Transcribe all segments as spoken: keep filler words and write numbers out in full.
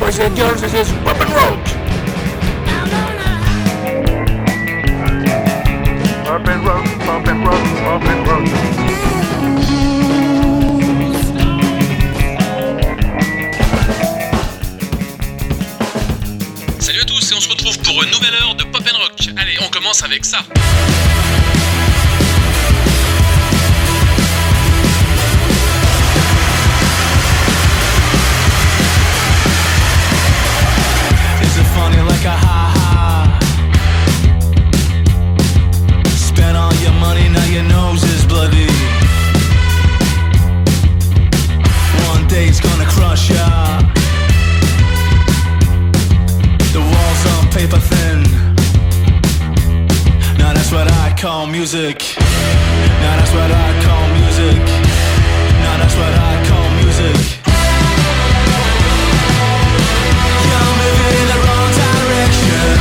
boys and girls, this is Pop and Rock. Pop and Rock, Pop and Rock, Pop and Rock. Salut à tous et on se retrouve pour une nouvelle heure de Pop and Rock. Allez, on commence avec ça. Funny like a ha-ha. Spent all your money, now your nose is bloody. One day it's gonna crush ya. The walls on paper thin. Now that's what I call music. Now that's what I call music. Now that's what I call music. You're moving in the wrong direction.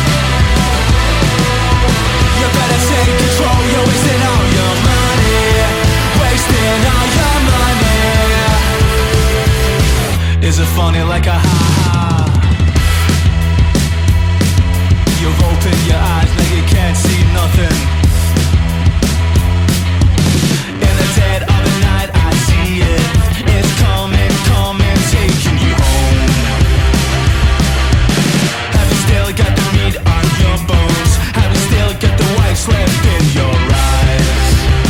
You better take control. You're wasting all your money. Wasting all your money. Is it funny like a ha-ha? You've opened your eyes, now you can't see nothing. In the dead of the night I see it. It's coming, coming, taking you home. Have you still got the meat on your bones? Have you still got the white left in your eyes?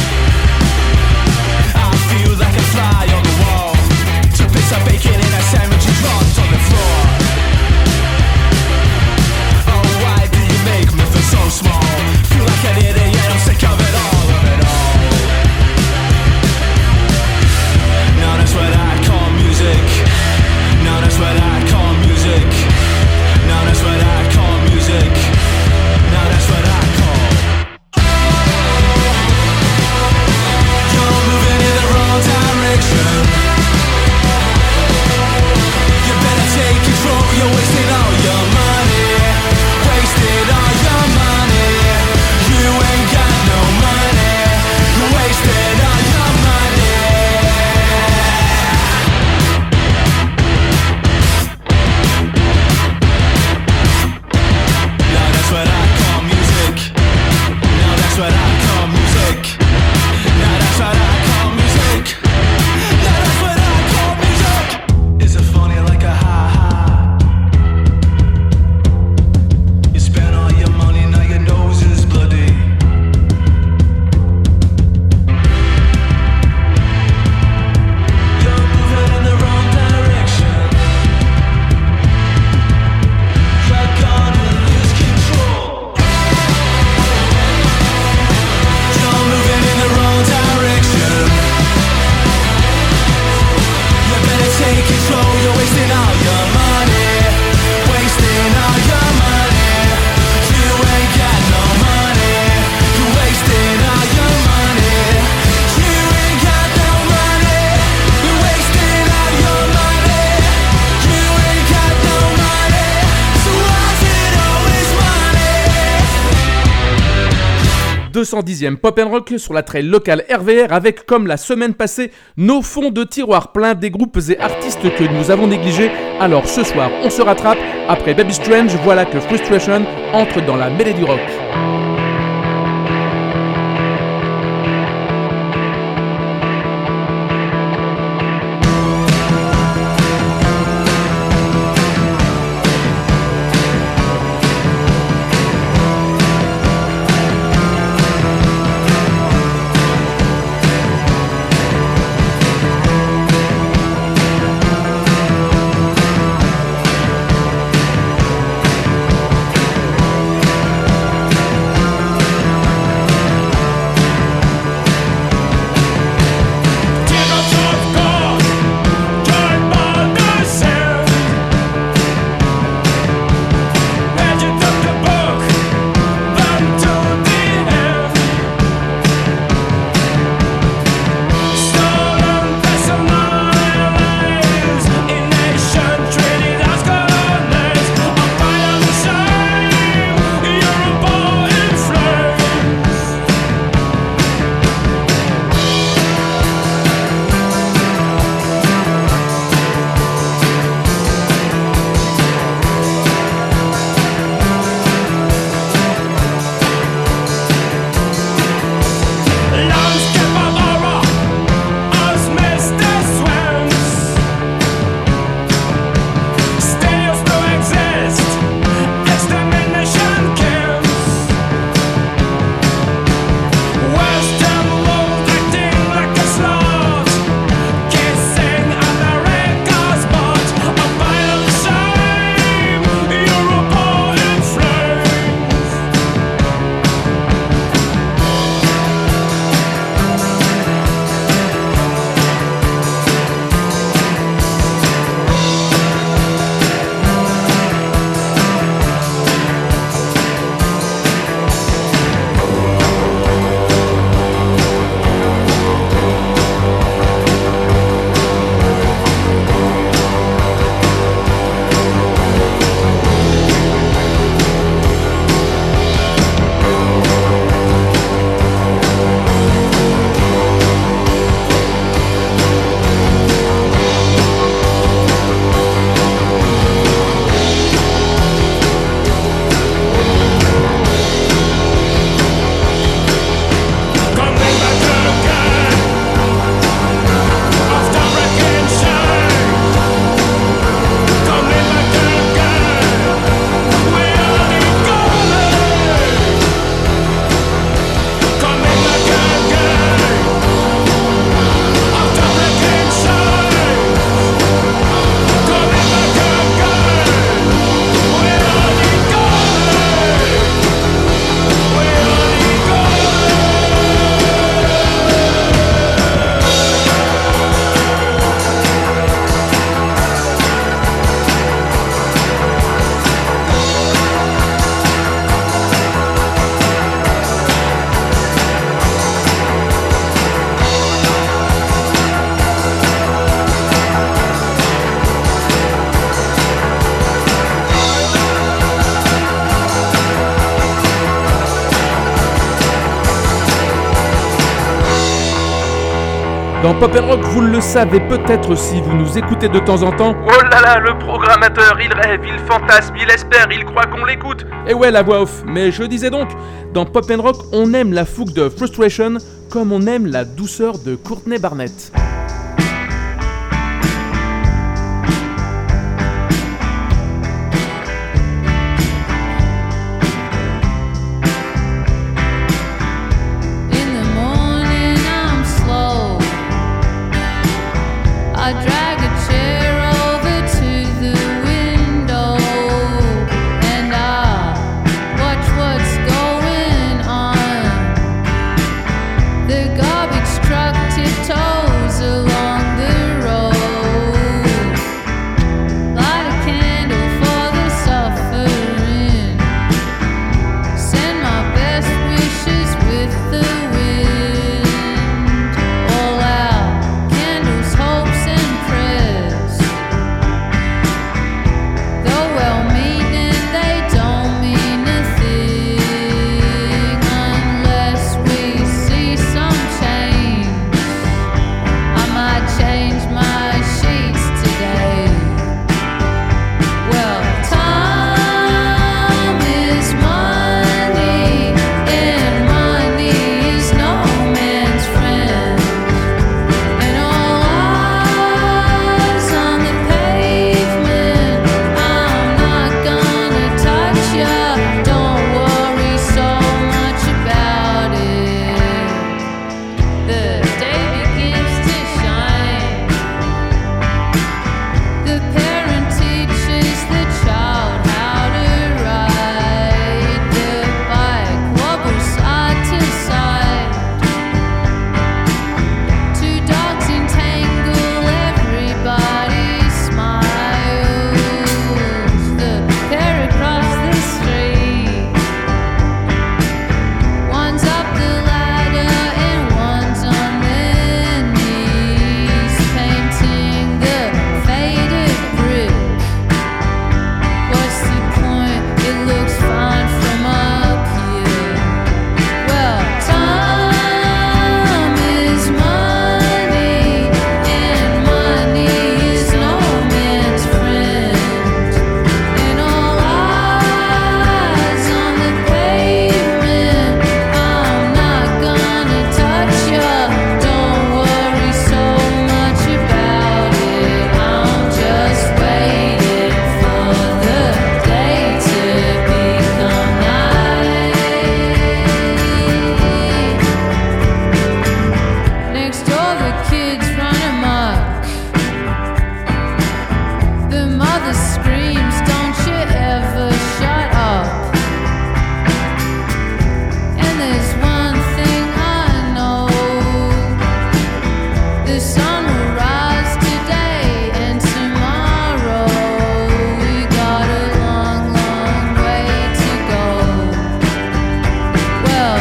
I feel like a fly on the wall. Two bits of bacon in a sandwich you dropped on the floor. Oh, why do you make me feel so small? Feel like an idiot, I'm sick of it all, of it all. Now that's what I call music. Now that's what I call music. Now that's what I call music. Now that's what I call. You're moving in the wrong direction. You better take control. You're wasting all your money. Wasting all your money. You ain't got no money. You're wasting all your money. Now that's what I call music. Now that's what I call music. Now that's what I call music. Now that's what I call music. Is it funny like a ha-ha? You spent all your money, now your nose is bloody. You're moving in the wrong direction. You're gonna lose control. You're moving in the wrong direction. You better take control. You're wasting all your money. Wasting all your money. You ain't got no money. You're wasting all your money. You ain't got no money. You're wasting all your money. You ain't got no money. So why's it always money? deux cent dixième Pop and Rock sur la trail locale R V R avec, comme la semaine passée, nos fonds de tiroir pleins des groupes et artistes que nous avons négligés. Alors ce soir, on se rattrape. Après Baby Strange, voilà que Frustration entre dans la mêlée du rock. You're Dans Pop and Rock, vous le savez peut-être si vous nous écoutez de temps en temps. Oh là là, le programmateur, il rêve, il fantasme, il espère, il croit qu'on l'écoute. Et ouais, la voix off. Mais je disais donc, dans Pop and Rock, on aime la fougue de Frustration comme on aime la douceur de Courtney Barnett. I drag a chair over to the window and I watch what's going on. The garbage truck tiptoes along the road. Light a candle for the suffering. Send my best wishes with the wind. All out candles, hopes and though well-meaning, they don't mean a thing unless we see some change. I might change my sheets today. Well, time is money, and money is no man's friend. And all eyes on the pavement, I'm not gonna touch ya. Don't worry so much about it. The day begins to shine. The parent teaches the child how to ride. The bike wobbles side to side. Two dogs entangle, everybody smiles. The pair across the street, one's up the ladder and one's on their knees, painting the faded brick. What's the point? It looks fine from up here. Well, time is money, and money is no man's friend. And all eyes on the pavement, I'm not gonna touch ya. Don't worry so much about it. I'm just waiting for the day to become night. Next door the kids run amok. The mother screams, don't you ever shut up. And there's one thing I know, the sun will rise today and tomorrow. We got a long, long way to go. Well,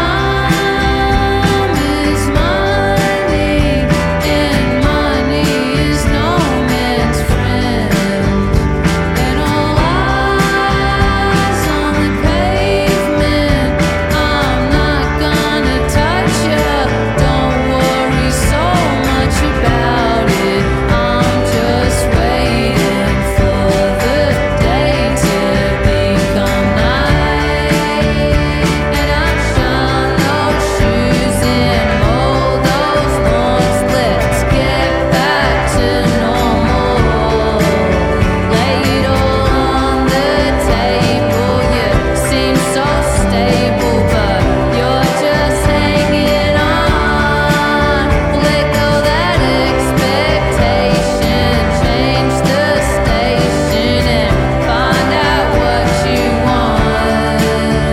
time is money, and money is no man's friend. And all eyes on the pavement, I'm not gonna touch ya. Don't worry so much about it. I'm just waiting for the day to become night. And I shine those shoes and mold those lawns. Let's get back to normal. Lay it all on the table. You seem so stable, but you're just hanging on. Let go that expectation. Change the station and find out what you want.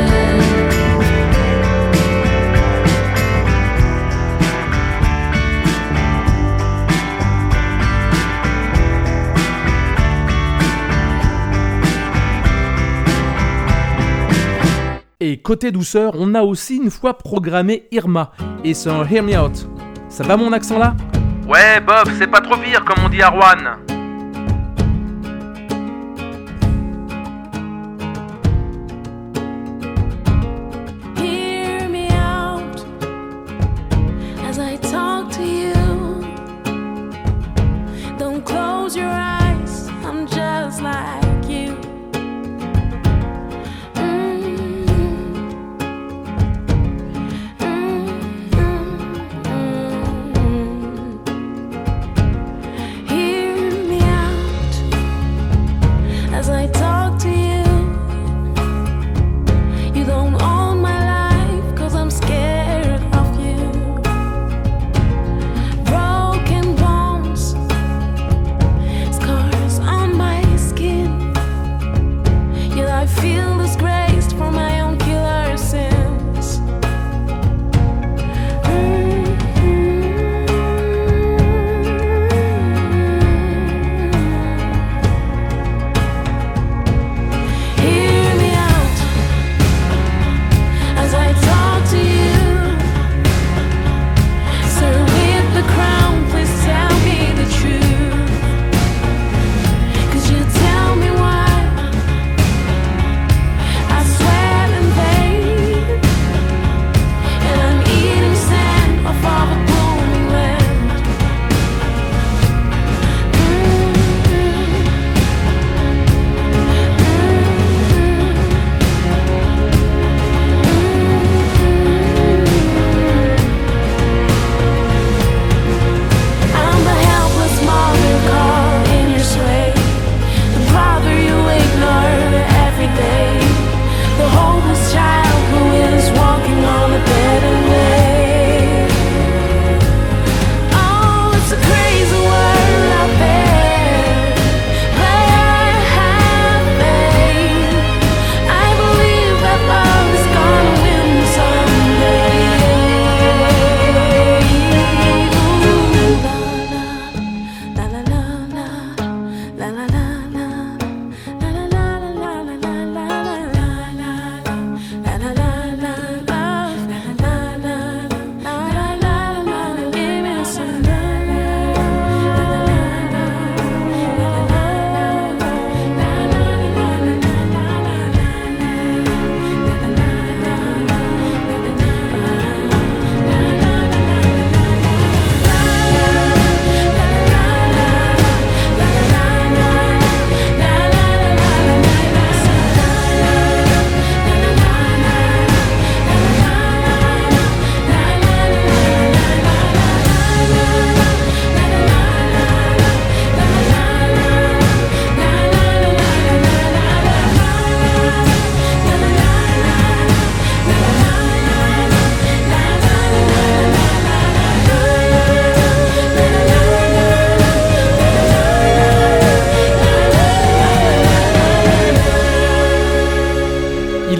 Et côté douceur, on a aussi une fois programmé Irma et son Hear Me Out. Ça va mon accent là? Ouais, Bob, c'est pas trop pire comme on dit à Rouen. Hear me out as I talk to you.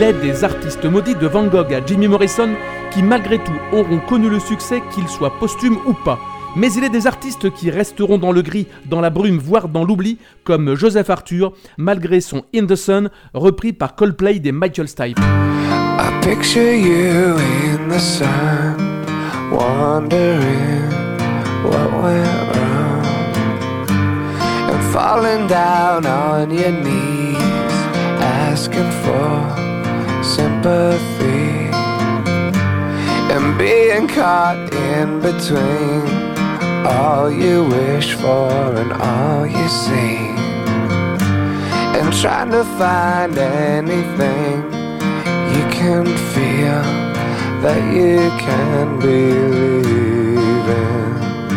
est des artistes maudits de Van Gogh à Jimmy Morrison qui malgré tout auront connu le succès, qu'ils soient posthumes ou pas. Mais il est des artistes qui resteront dans le gris, dans la brume, voire dans l'oubli, comme Joseph Arthur, malgré son In the Sun, repris par Coldplay des Michael Stipe. I picture you in the sun, wondering what went wrong, and falling down on your knees, asking for sympathy, and being caught in between all you wish for and all you see, and trying to find anything you can feel that you can believe in.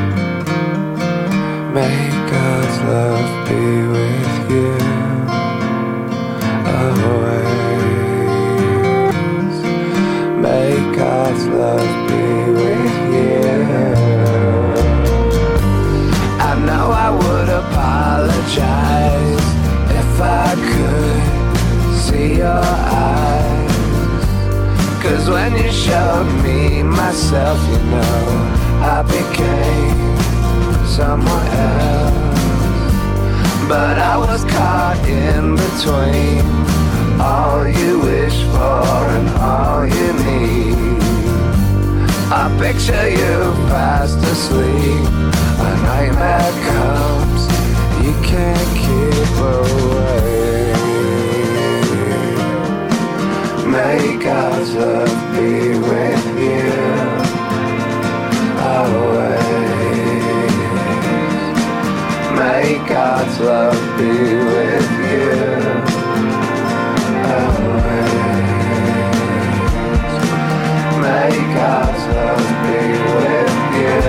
May God's love be with you always. May God's love be with you. I know I would apologize if I could see your eyes, 'cause when you showed me myself, you know, I became someone else. But I was caught in between all you wish for and all you need. I picture you fast asleep, a nightmare comes, you can't keep away. May God's love be with you always. May God's love be with you always. May God's love be with you.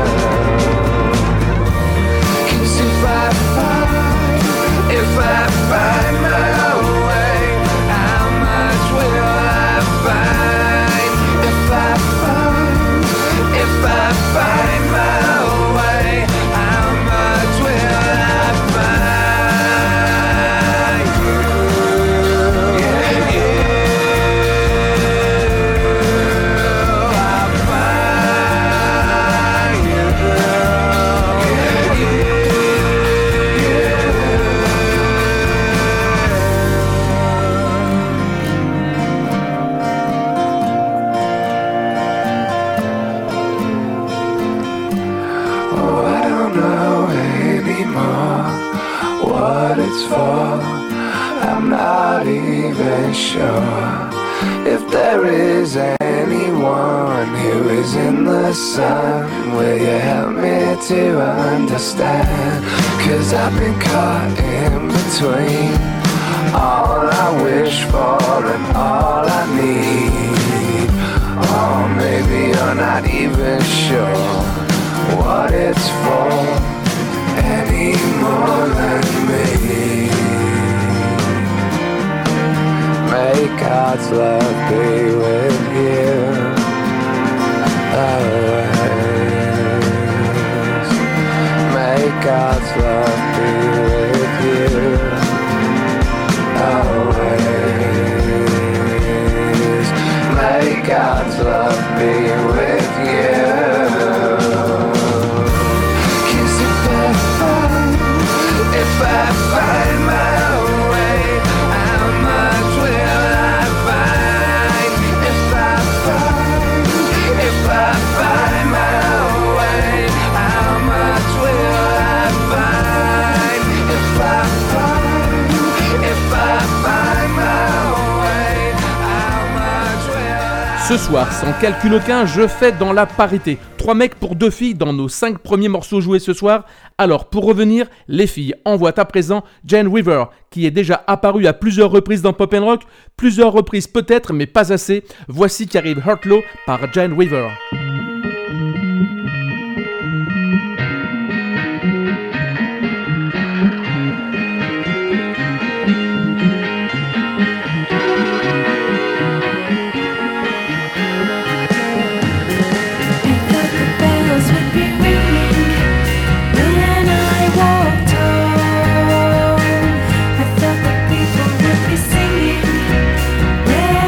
'Cause if I find, if I find my own way, how much will I find? If I find, if I find my own way, how much will I find? Yeah, yeah, I'll find you. Yeah, oh, I don't know anymore what it's for. I'm not even sure if there is anyone who is in the sun. Will you help me to understand? 'Cause I've been caught in between all I wish for and all I need. Oh, maybe you're not even sure what it's for any more than me. May God's love be with you always. May God's love be with you always. May God's love be with you. 'Cause if I find, if I find my own way, how much will I find? If I find, if I find my own way, how much will I find? If I find, if I find my own way, how much will I Ce soir, sans calcul aucun, je fais dans la parité. Trois mecs pour deux filles dans nos cinq premiers morceaux joués ce soir. Alors pour revenir, les filles envoient à présent Jane Weaver, qui est déjà apparue à plusieurs reprises dans Pop and Rock, plusieurs reprises peut-être, mais pas assez. Voici qu'arrive Hurt Low par Jane Weaver. Singing, yeah.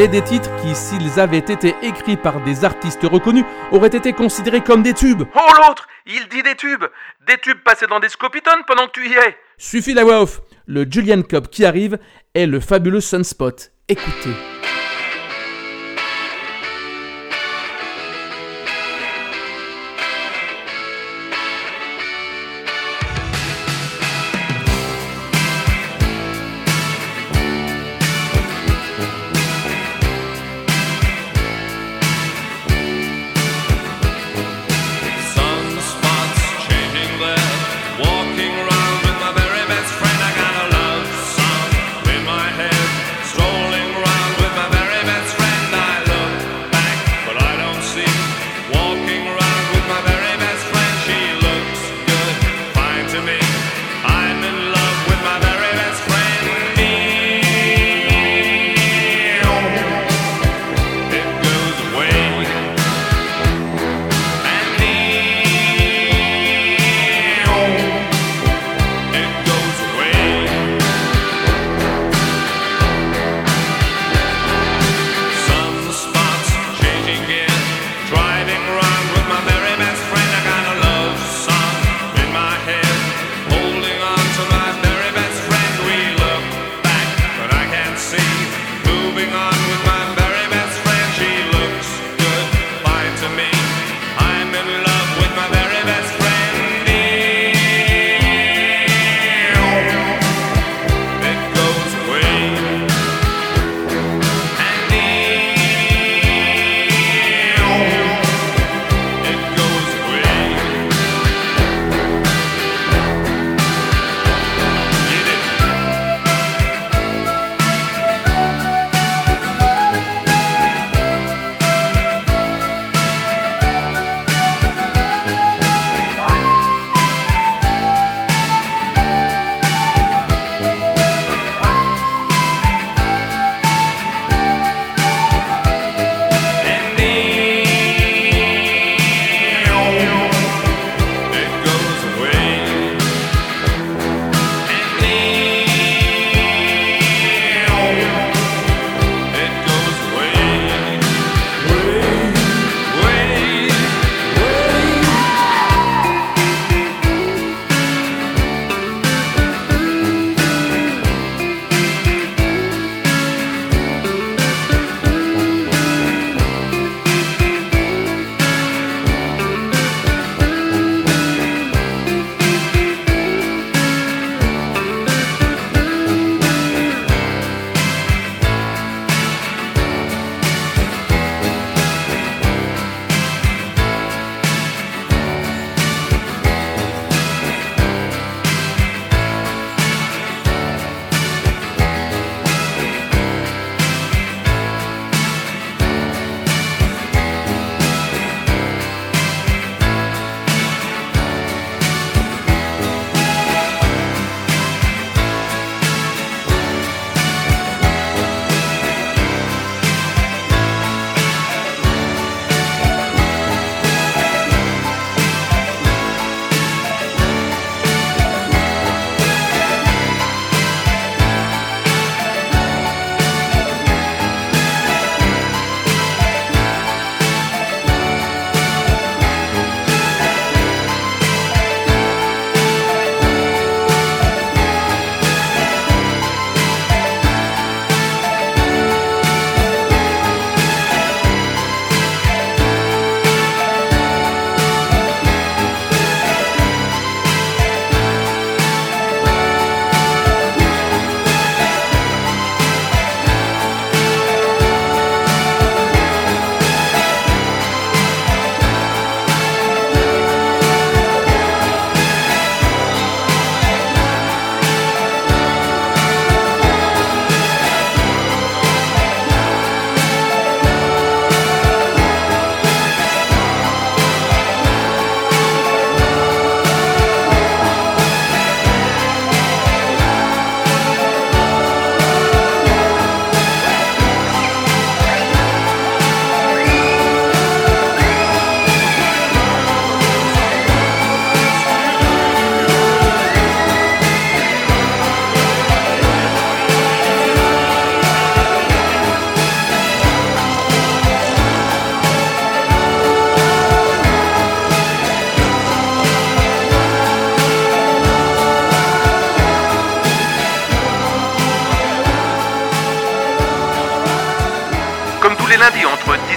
parler des titres qui, s'ils avaient été écrits par des artistes reconnus, auraient été considérés comme des tubes. Oh l'autre, il dit des tubes. Des tubes passés dans des scopitones pendant que tu y es. Suffit la voix off. Le Julian Cobb qui arrive est le fabuleux Sunspot. Écoutez. Try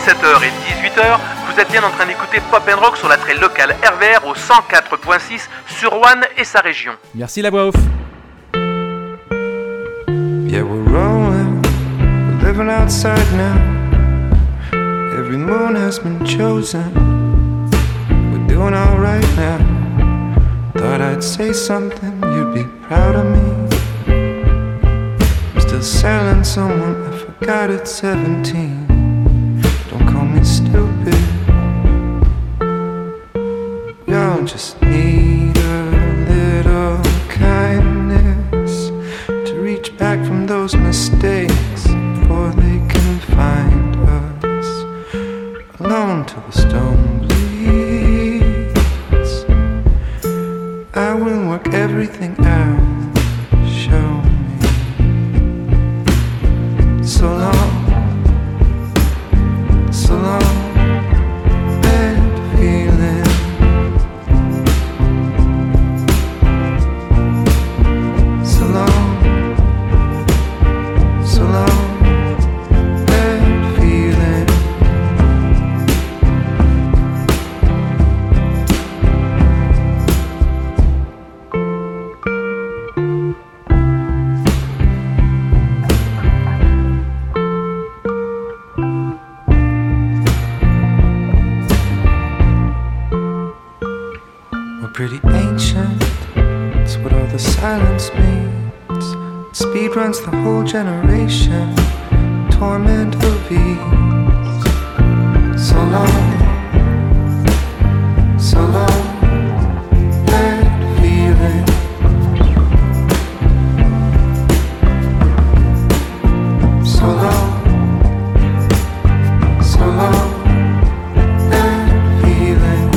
dix-sept heures et dix-huit heures, vous êtes bien en train d'écouter Pop and Rock sur la très locale R V R au cent quatre point six sur Roanne et sa région. Merci la voix off. Yeah, we're rolling, we're living outside now. Every moon has been chosen. We're doing alright now. Thought I'd say something, you'd be proud of me. I'm still selling someone, I forgot at seventeen. Don't call me stupid. We all just need a little kindness to reach back from those mistakes before they can find us. Alone till the stone bleeds. I will work everything out. Show me. So long, so long, bad feeling. So long, so long, bad feeling. We're pretty ancient, it's what all the silence means. Speed runs the whole generation, torment of ease. So long, so long, bad feeling. So long, so long, bad feeling.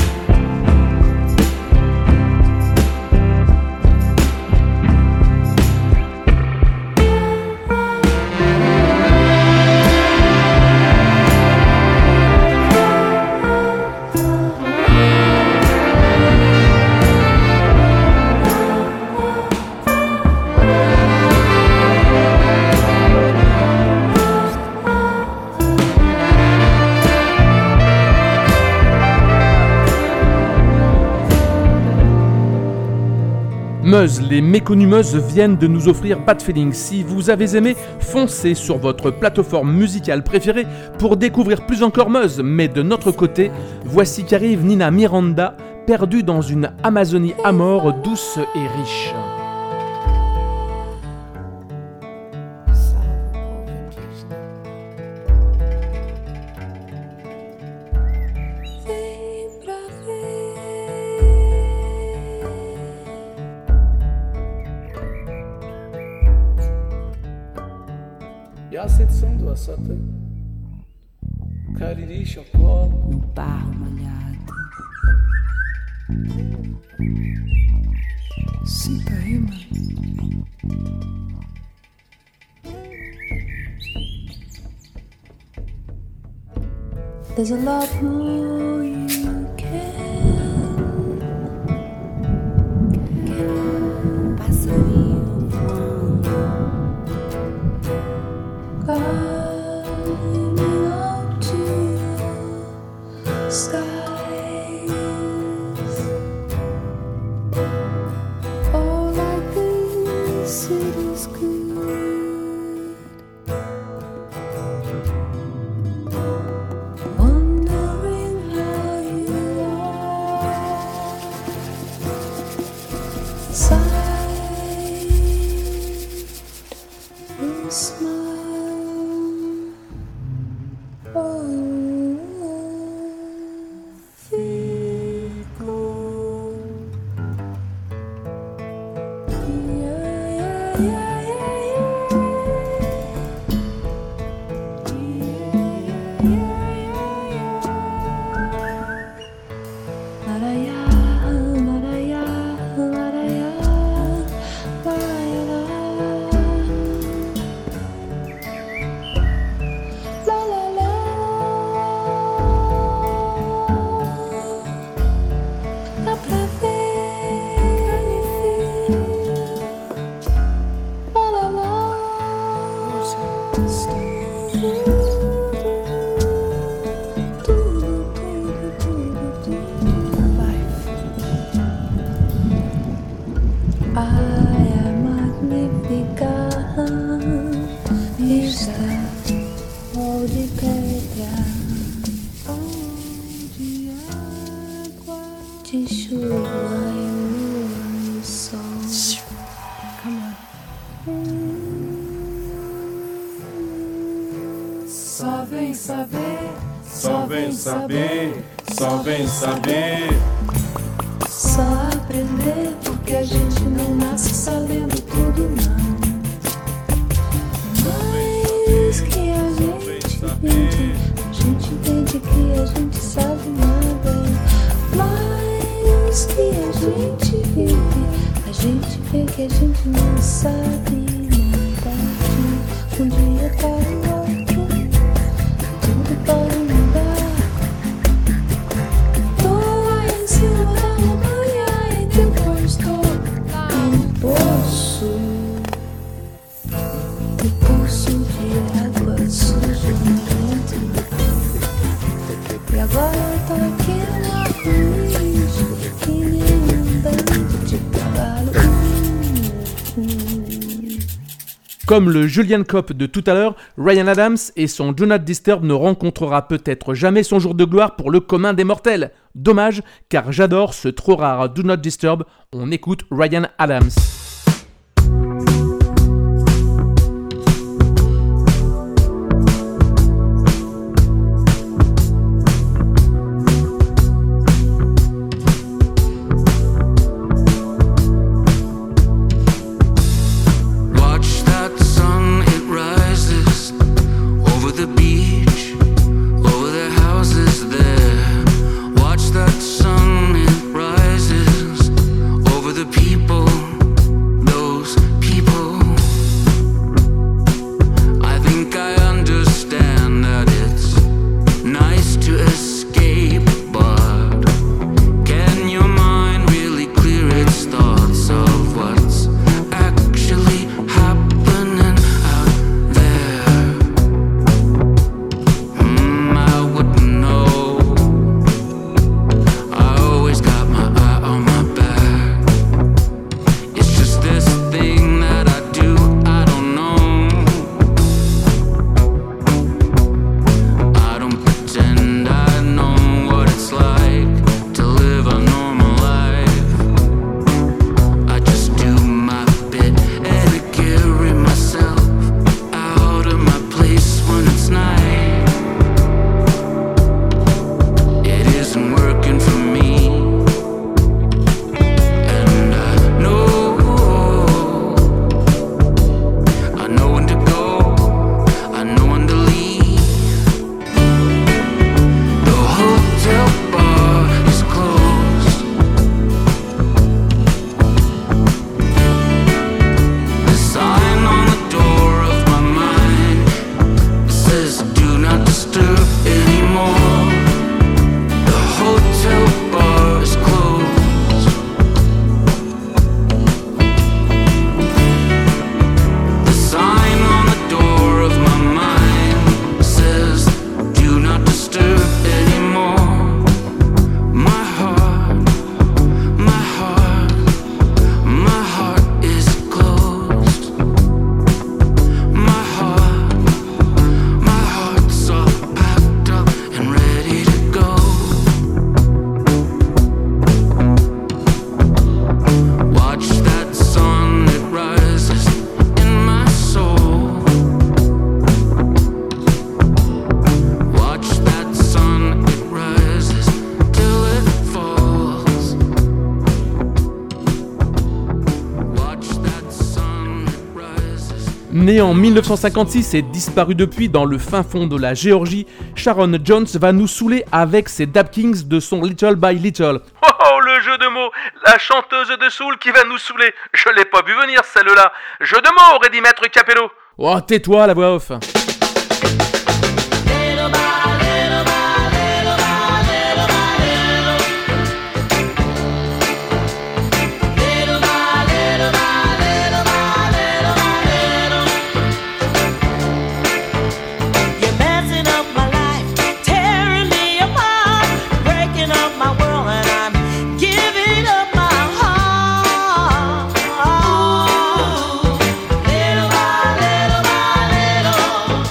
Meuse, les méconnus Meuse viennent de nous offrir Bad Feeling. Si vous avez aimé, foncez sur votre plateforme musicale préférée pour découvrir plus encore Meuse. Mais de notre côté, voici qu'arrive Nina Miranda, perdue dans une Amazonie à mort, douce et riche. Yaset sando asata, Cariri chocó no barro molhado. Sinta rima. There's a lot more you can. Passarinho voando, climbing up to the skies. Oh, like this it is good. Wondering how you are. Side and smile. Oh. de chuva e lua e sol. Só vem saber, só vem saber, só vem saber. Só aprender, porque a gente não nasce sabendo tudo, não. Mas que a gente entende, a gente entende que a gente sabe nada. Mas que a gente vive, a gente vê que a gente não sabe nada. Um dia para o outro, tudo pode mudar. Tô em cima da montanha e depois tô no poço. No poço de água suja dentro. E agora eu tô aqui na luz, que nem um bando de cavalo. Comme le Julian Cop de tout à l'heure, Ryan Adams et son Do Not Disturb ne rencontrera peut-être jamais son jour de gloire pour le commun des mortels. Dommage, car j'adore ce trop rare Do Not Disturb. On écoute Ryan Adams. Né en dix-neuf cent cinquante-six et disparu depuis dans le fin fond de la Géorgie, Sharon Jones va nous saouler avec ses Dap Kings de son Little by Little. Oh, oh, le jeu de mots, la chanteuse de soul qui va nous saouler. Je l'ai pas vu venir celle-là. Jeu de mots, aurait dit Maître Capello. Oh, tais-toi la voix off. Little by little,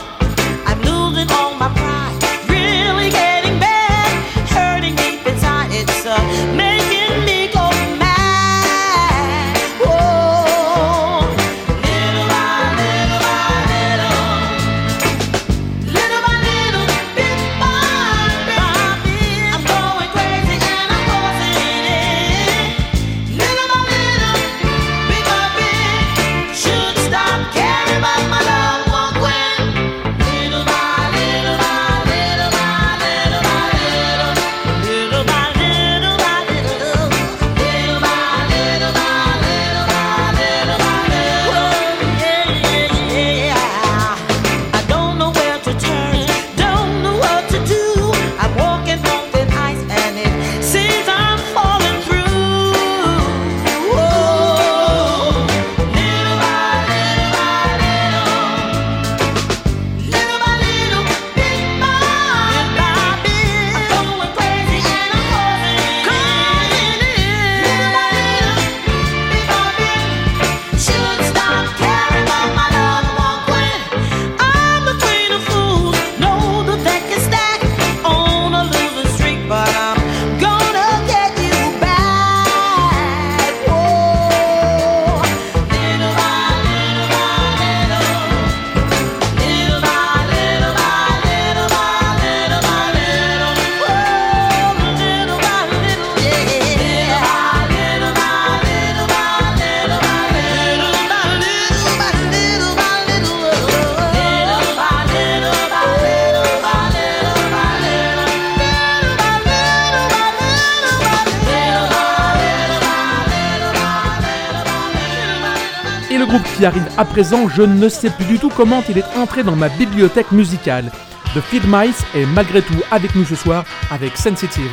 groupe qui arrive à présent, je ne sais plus du tout comment il est entré dans ma bibliothèque musicale. The Field Mice est malgré tout avec nous ce soir avec Sensitive.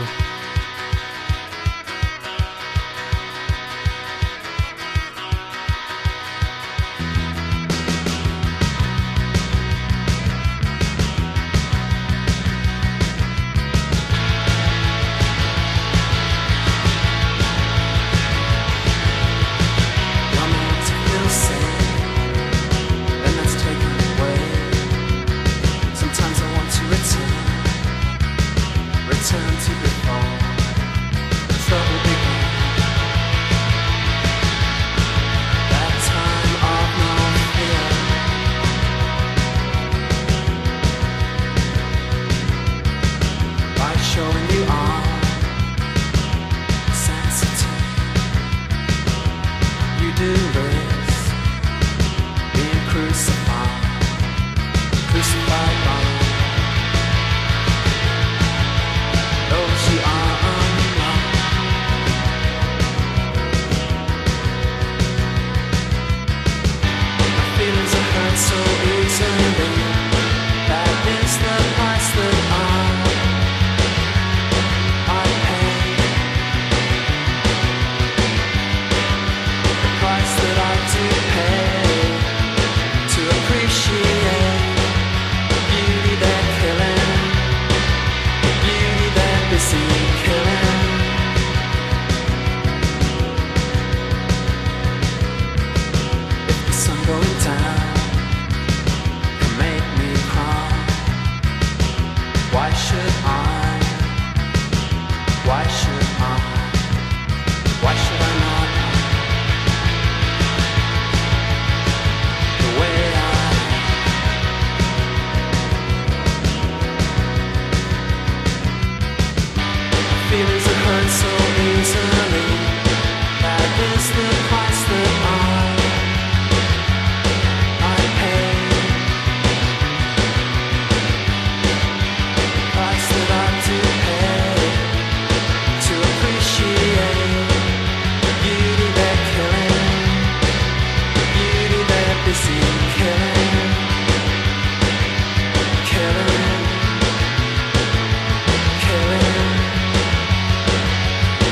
Killing, killing.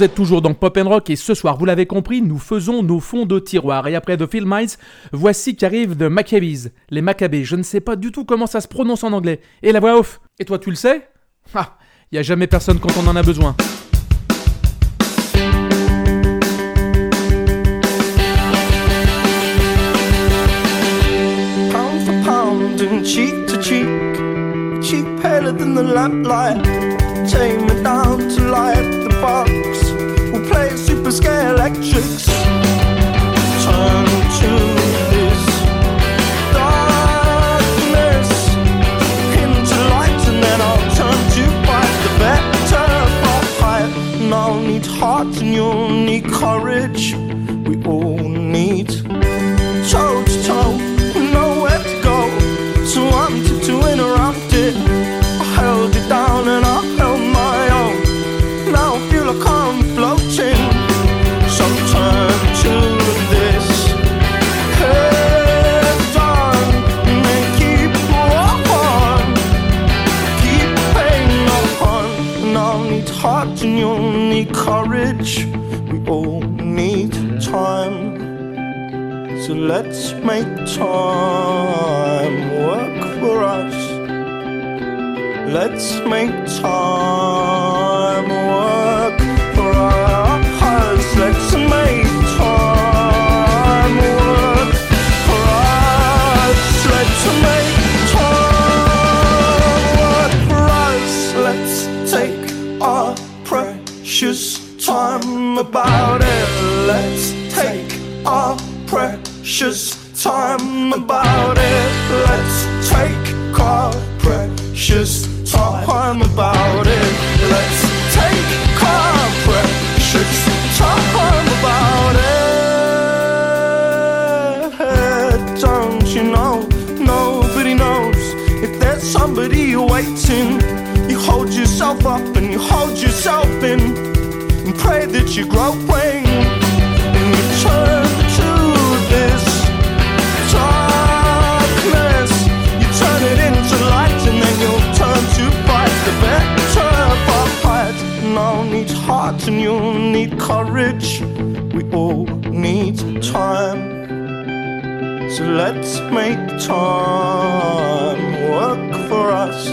Vous êtes toujours dans Pop and Rock et ce soir, vous l'avez compris, nous faisons nos fonds de tiroir. Et après The Phil Miles, voici qu'arrive The Maccabees. Les Maccabées, je ne sais pas du tout comment ça se prononce en anglais. Et la voix off, et toi tu le sais? Ah, y a jamais personne quand on en a besoin. Pound for pound and cheek to cheek, cheek paler than the lamplight. Take me down to light the box. We'll play super scale electrics. Turn to this darkness into light, and then I'll turn to fight the better fight. And I'll need heart, and you'll need courage. We all need toe to toe, nowhere to go. So I'm to, to interrupt it. I held it down and I held my own. Now I feel like I'm floating. So turn to this head on and then keep on, keep paying on. And I'll need heart and you'll need courage. We all need time. So let's make time work for us. Let's make time work for us. Let's make time work for us. Let's make time work for us. Let's take our precious time about it. Let's take our precious time about it. Let's take our precious time about it. Let's take our precious time about it. Don't you know, nobody knows if there's somebody waiting. You hold yourself up and you hold yourself in and pray that you're growing. And you turn to this darkness, you turn it into light, and then you'll turn to fight the better fight. And I'll need heart and you'll need courage. We all need time. So let's make time work for us.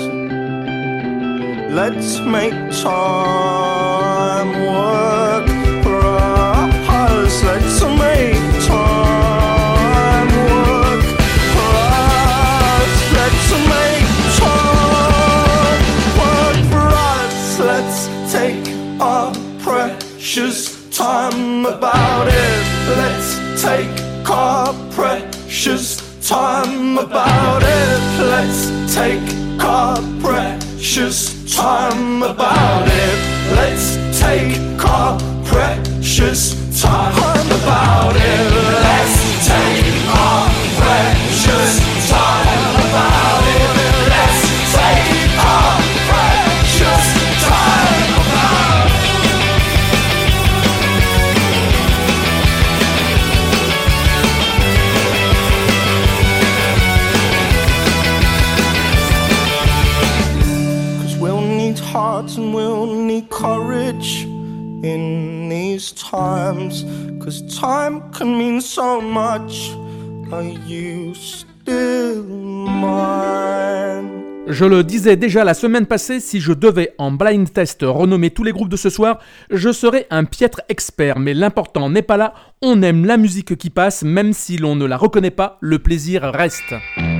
Let's make time work for us. Let's make time work for us. Let's make time work for us. Let's take our precious time about it. Let's take our precious time about it. Let's take our precious time about it. Let's take our precious time about it. Let's take our precious time about it. Let's take our precious time about it. Cause we'll need heart and we'll need courage in these times, cause time can mean so much. Are you still mine? Je le disais déjà la semaine passée, si je devais en blind test renommer tous les groupes de ce soir, je serais un piètre expert, mais l'important n'est pas là, on aime la musique qui passe, même si l'on ne la reconnaît pas, le plaisir reste.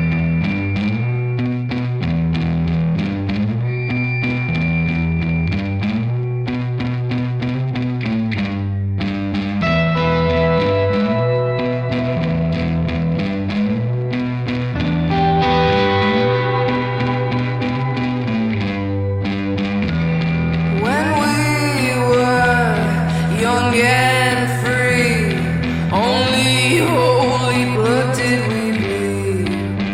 And free, only holy blood did we bleed.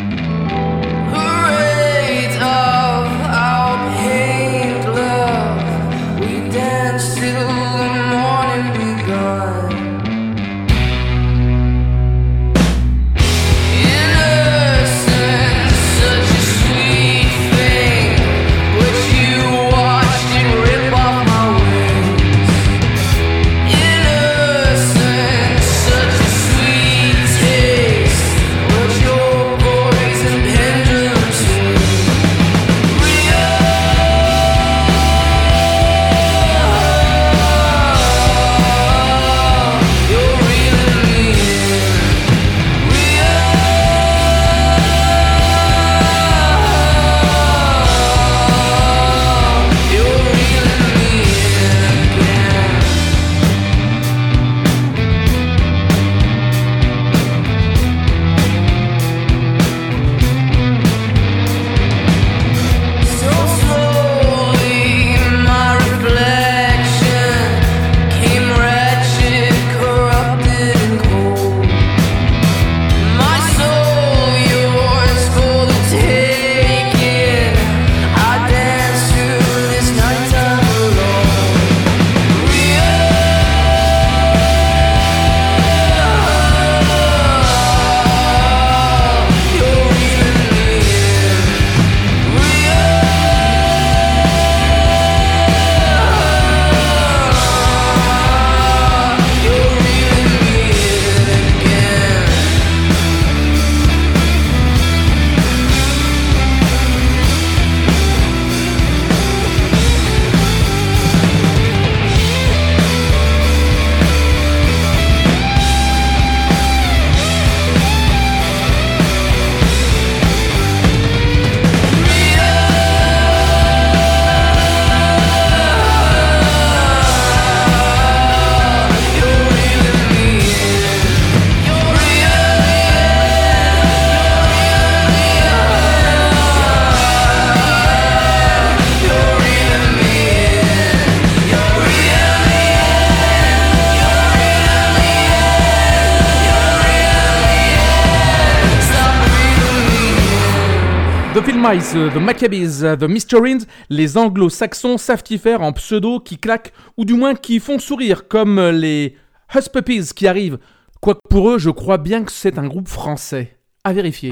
The Philmice, The Maccabees, The Mysterines, les anglo-saxons savent y faire en pseudo qui claquent, ou du moins qui font sourire, comme les Hush Puppies qui arrivent. Quoique pour eux, je crois bien que c'est un groupe français. À vérifier.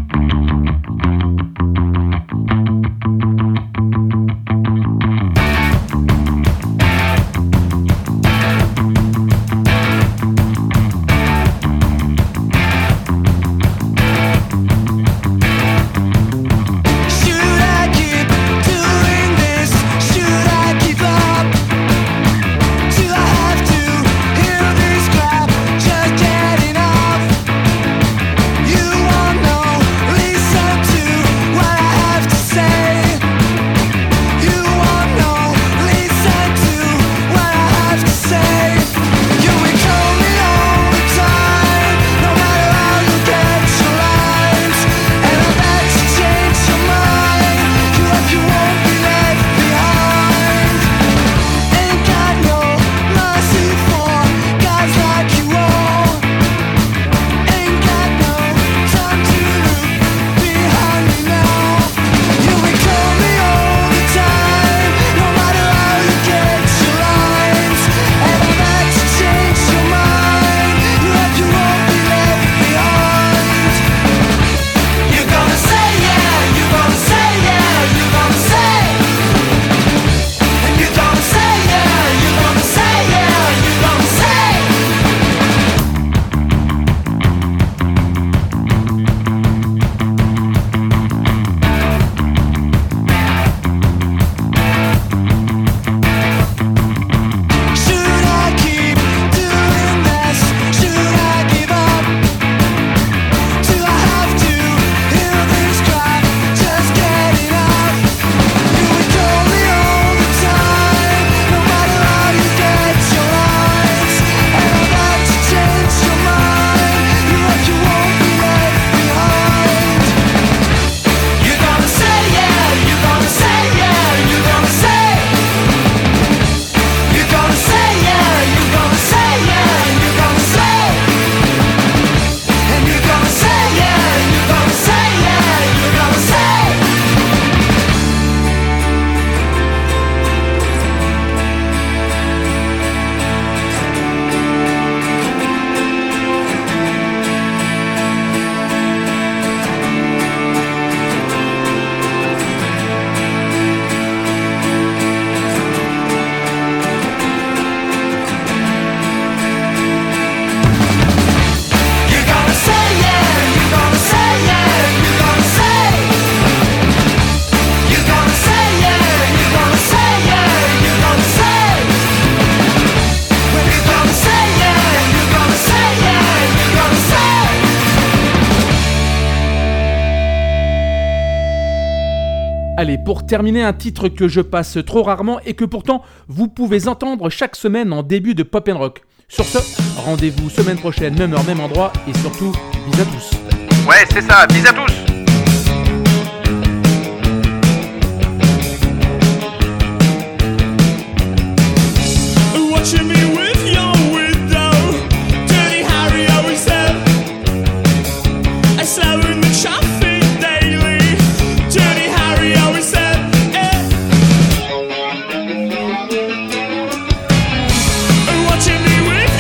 Allez, pour terminer, un titre que je passe trop rarement et que pourtant vous pouvez entendre chaque semaine en début de Pop and Rock. Sur ce, rendez-vous semaine prochaine, même heure, même endroit, et surtout, bis à tous. Ouais, c'est ça, bis à tous.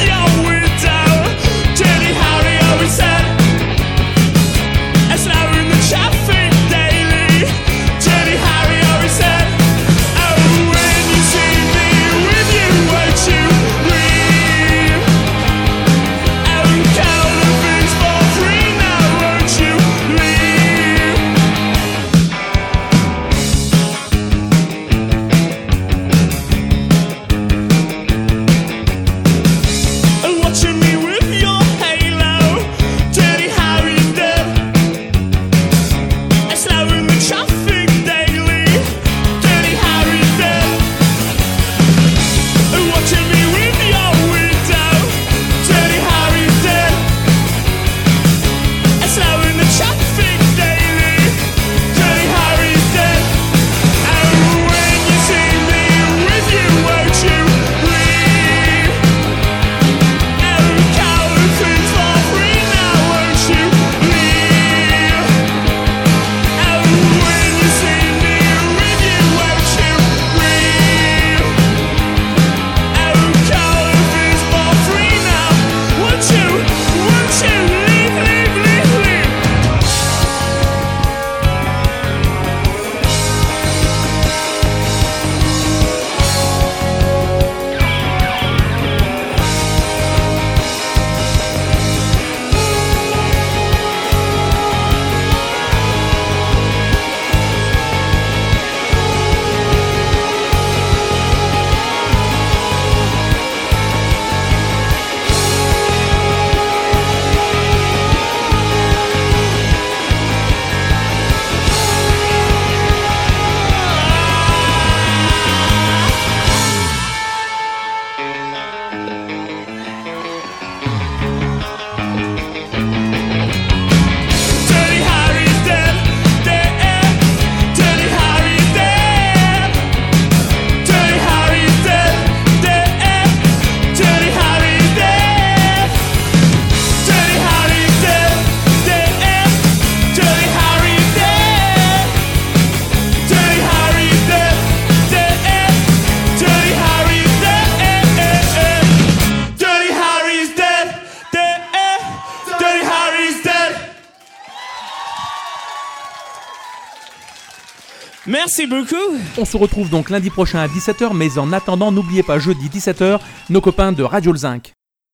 Slowing Merci beaucoup. On se retrouve donc lundi prochain à dix-sept heures, mais en attendant, n'oubliez pas, jeudi dix-sept heures, nos copains de Radio Le Zinc.